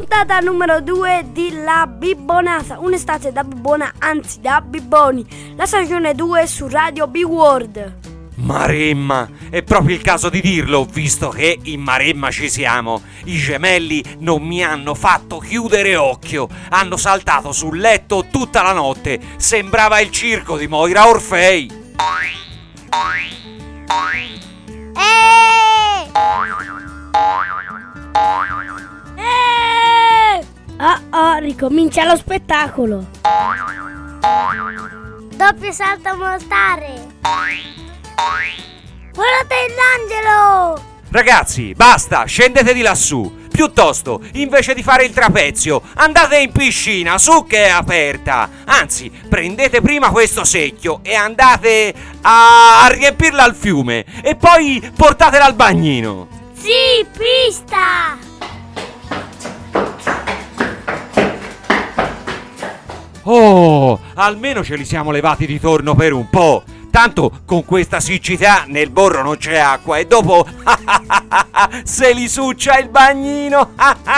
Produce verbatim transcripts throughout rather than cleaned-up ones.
puntata numero due di La Bibbonata, un'estate da bibbona, anzi da bibboni, la stagione due su Radio B-World. Maremma, è proprio il caso di dirlo, visto che in Maremma ci siamo. I gemelli non mi hanno fatto chiudere occhio, hanno saltato sul letto tutta la notte, sembrava il circo di Moira Orfei. Eeeh! Eeeh! Oh oh, ricomincia lo spettacolo. Doppio salto mortale. Guardate l'angelo! Ragazzi, basta, scendete di lassù. Piuttosto, invece di fare il trapezio, andate in piscina, su che è aperta. Anzi, prendete prima questo secchio e andate a, a riempirla al fiume. E poi portatela al bagnino. Sì, pista! Oh, almeno ce li siamo levati di torno per un po'. Tanto con questa siccità nel borro non c'è acqua e dopo se li succia il bagnino.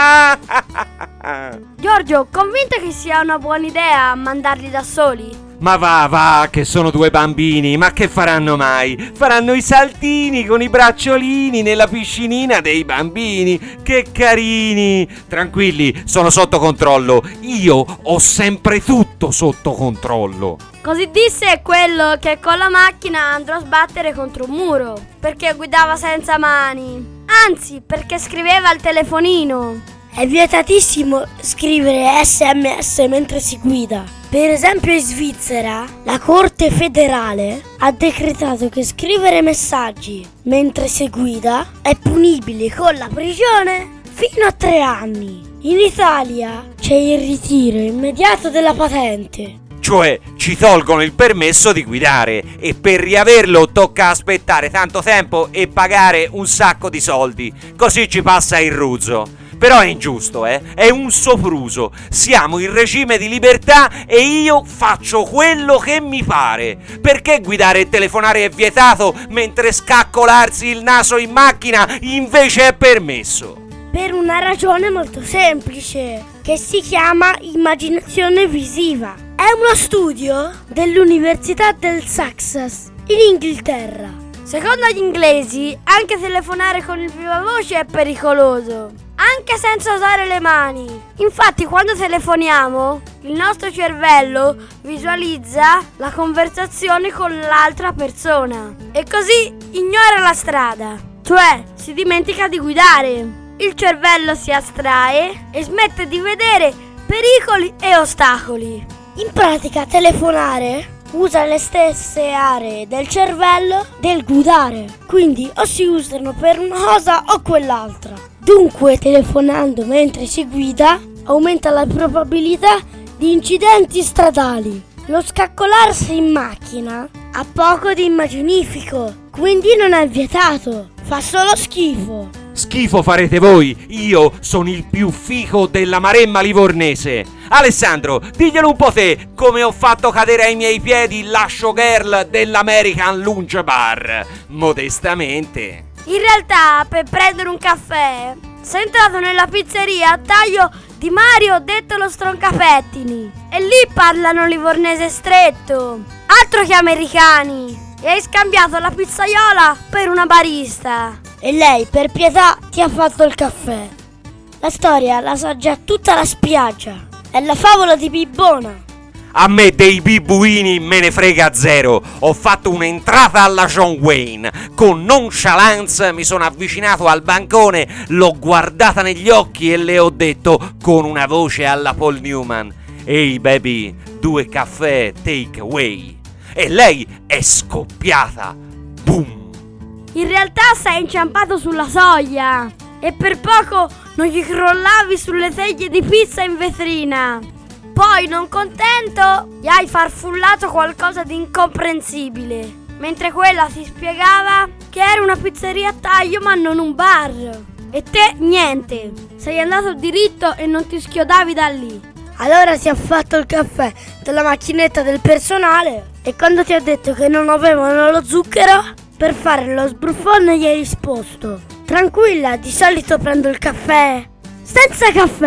Giorgio, convinto che sia una buona idea mandarli da soli? Ma va, va, che sono due bambini, ma che faranno mai? Faranno i saltini con i bracciolini nella piscinina dei bambini, che carini! Tranquilli, sono sotto controllo, io ho sempre tutto sotto controllo. Così disse quello che con la macchina andrò a sbattere contro un muro, perché guidava senza mani, anzi perché scriveva al telefonino. È vietatissimo scrivere sms mentre si guida. Per esempio in Svizzera la Corte federale ha decretato che scrivere messaggi mentre si guida è punibile con la prigione fino a tre anni. In Italia c'è il ritiro immediato della patente. Cioè ci tolgono il permesso di guidare e per riaverlo tocca aspettare tanto tempo e pagare un sacco di soldi. Così ci passa il ruzzo. Però è ingiusto, eh? È un sopruso. Siamo in regime di libertà e io faccio quello che mi pare. Perché guidare e telefonare è vietato mentre scaccolarsi il naso in macchina invece è permesso? Per una ragione molto semplice, che si chiama immaginazione visiva. È uno studio dell'Università del Sussex, in Inghilterra. Secondo gli inglesi, anche telefonare con il viva voce è pericoloso, anche senza usare le mani. Infatti, quando telefoniamo, il nostro cervello visualizza la conversazione con l'altra persona e così ignora la strada, cioè si dimentica di guidare. Il cervello si astrae e smette di vedere pericoli e ostacoli. In pratica, telefonare usa le stesse aree del cervello del guidare, quindi o si usano per una cosa o quell'altra. Dunque, telefonando mentre si guida aumenta la probabilità di incidenti stradali. Lo scaccolarsi in macchina ha poco di immaginifico, quindi non è vietato, fa solo schifo. Schifo farete voi, io sono il più fico della Maremma livornese. Alessandro, diglielo un po' te, come ho fatto cadere ai miei piedi la showgirl dell'American Lunch Bar, modestamente. In realtà, per prendere un caffè, sei entrato nella pizzeria a taglio di Mario, detto lo Stroncapettini, e lì parlano livornese stretto, altro che americani, e hai scambiato la pizzaiola per una barista. E lei, per pietà, ti ha fatto il caffè. La storia la sa già tutta la spiaggia. È la favola di Bibbona. A me dei bibbuini me ne frega zero. Ho fatto un'entrata alla John Wayne. Con nonchalance mi sono avvicinato al bancone, l'ho guardata negli occhi e le ho detto con una voce alla Paul Newman: "Ehi baby, due caffè take away." E lei è scoppiata. Boom! In realtà sei inciampato sulla soglia e per poco non gli crollavi sulle teglie di pizza in vetrina. Poi, non contento, gli hai farfullato qualcosa di incomprensibile, mentre quella ti spiegava che era una pizzeria a taglio ma non un bar. E te niente, sei andato diritto e non ti schiodavi da lì. Allora ti ha fatto il caffè dalla macchinetta del personale e quando ti ha detto che non avevano lo zucchero, per fare lo sbruffone gli hai risposto: "Tranquilla, di solito prendo il caffè senza caffè."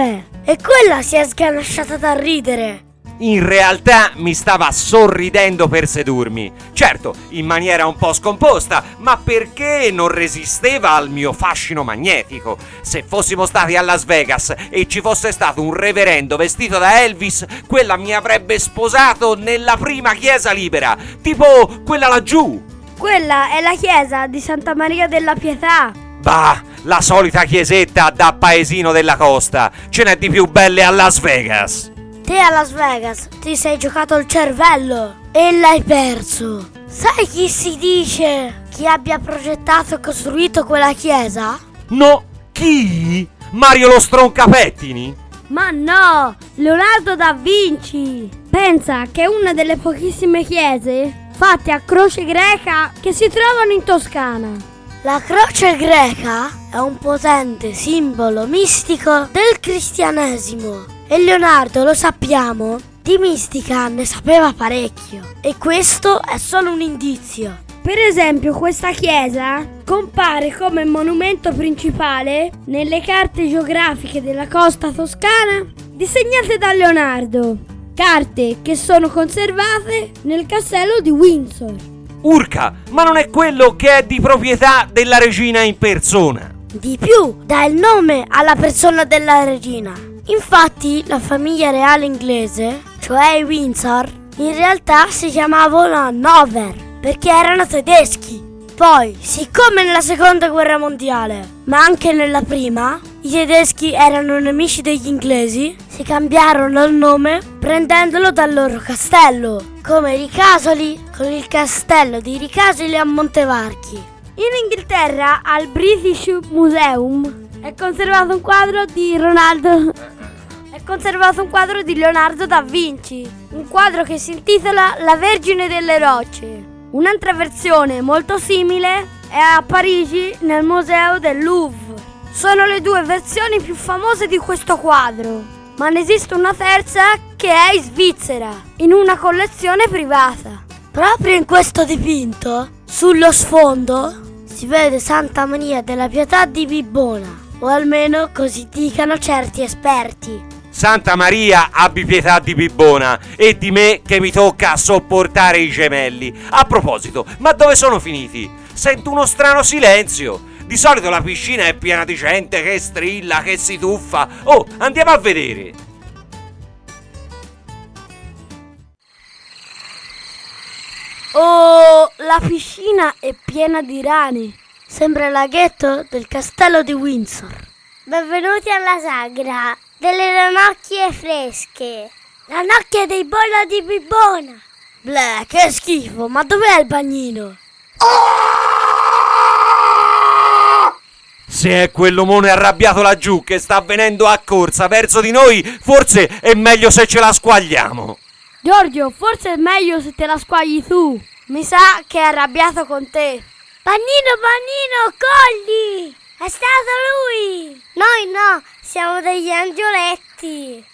e quella si è sganasciata da ridere. In realtà mi stava sorridendo per sedurmi. Certo, in maniera un po' scomposta, ma perché non resisteva al mio fascino magnetico. Se fossimo stati a Las Vegas e ci fosse stato un reverendo vestito da Elvis, quella mi avrebbe sposato nella prima chiesa libera, tipo quella laggiù. Quella è la chiesa di Santa Maria della Pietà. Bah, la solita chiesetta da paesino della costa. Ce n'è di più belle a Las Vegas. Te a Las Vegas ti sei giocato il cervello e l'hai perso. Sai chi si dice chi abbia progettato e costruito quella chiesa? No, chi? Mario lo Stroncapettini? Ma no, Leonardo da Vinci. Pensa che è una delle pochissime chiese fatte a croce greca che si trovano in Toscana. La croce greca è un potente simbolo mistico del cristianesimo. E Leonardo, lo sappiamo, di mistica ne sapeva parecchio. E questo è solo un indizio. Per esempio, questa chiesa compare come monumento principale nelle carte geografiche della costa toscana disegnate da Leonardo. Carte che sono conservate nel castello di Windsor. Urca, ma non è quello che è di proprietà della regina in persona? Di più, dà il nome alla persona della regina. Infatti, la famiglia reale inglese, cioè i Windsor, in realtà si chiamavano Hannover, perché erano tedeschi. Poi, siccome nella seconda guerra mondiale, ma anche nella prima, i tedeschi erano nemici degli inglesi, si cambiarono il nome prendendolo dal loro castello, come Ricasoli, con il castello di Ricasoli a Montevarchi. In Inghilterra, al British Museum, è conservato un quadro di Ronaldo. È conservato un quadro di Leonardo da Vinci. Un quadro che si intitola La Vergine delle Rocce. Un'altra versione molto simile è a Parigi nel museo del Louvre. Sono le due versioni più famose di questo quadro, ma ne esiste una terza che è in Svizzera, in una collezione privata. Proprio in questo dipinto, sullo sfondo, si vede Santa Maria della Pietà di Bibbona, o almeno così dicano certi esperti. Santa Maria abbi pietà di Bibbona e di me che mi tocca sopportare i gemelli. A proposito, ma dove sono finiti? Sento uno strano silenzio. Di solito la piscina è piena di gente che strilla, che si tuffa. Oh, andiamo a vedere. Oh, la piscina è piena di rani. Sembra il laghetto del castello di Windsor. Benvenuti alla sagra delle ranocchie fresche. Ranocchie dei bolla di Bibbona. Bleh, che schifo, ma dov'è il bagnino? Se è quell'omone arrabbiato laggiù che sta venendo a corsa verso di noi, forse è meglio se ce la squagliamo. Giorgio, forse è meglio se te la squagli tu. Mi sa che è arrabbiato con te. Pannino, Pannino, cogli! È stato lui! Noi no, siamo degli angioletti.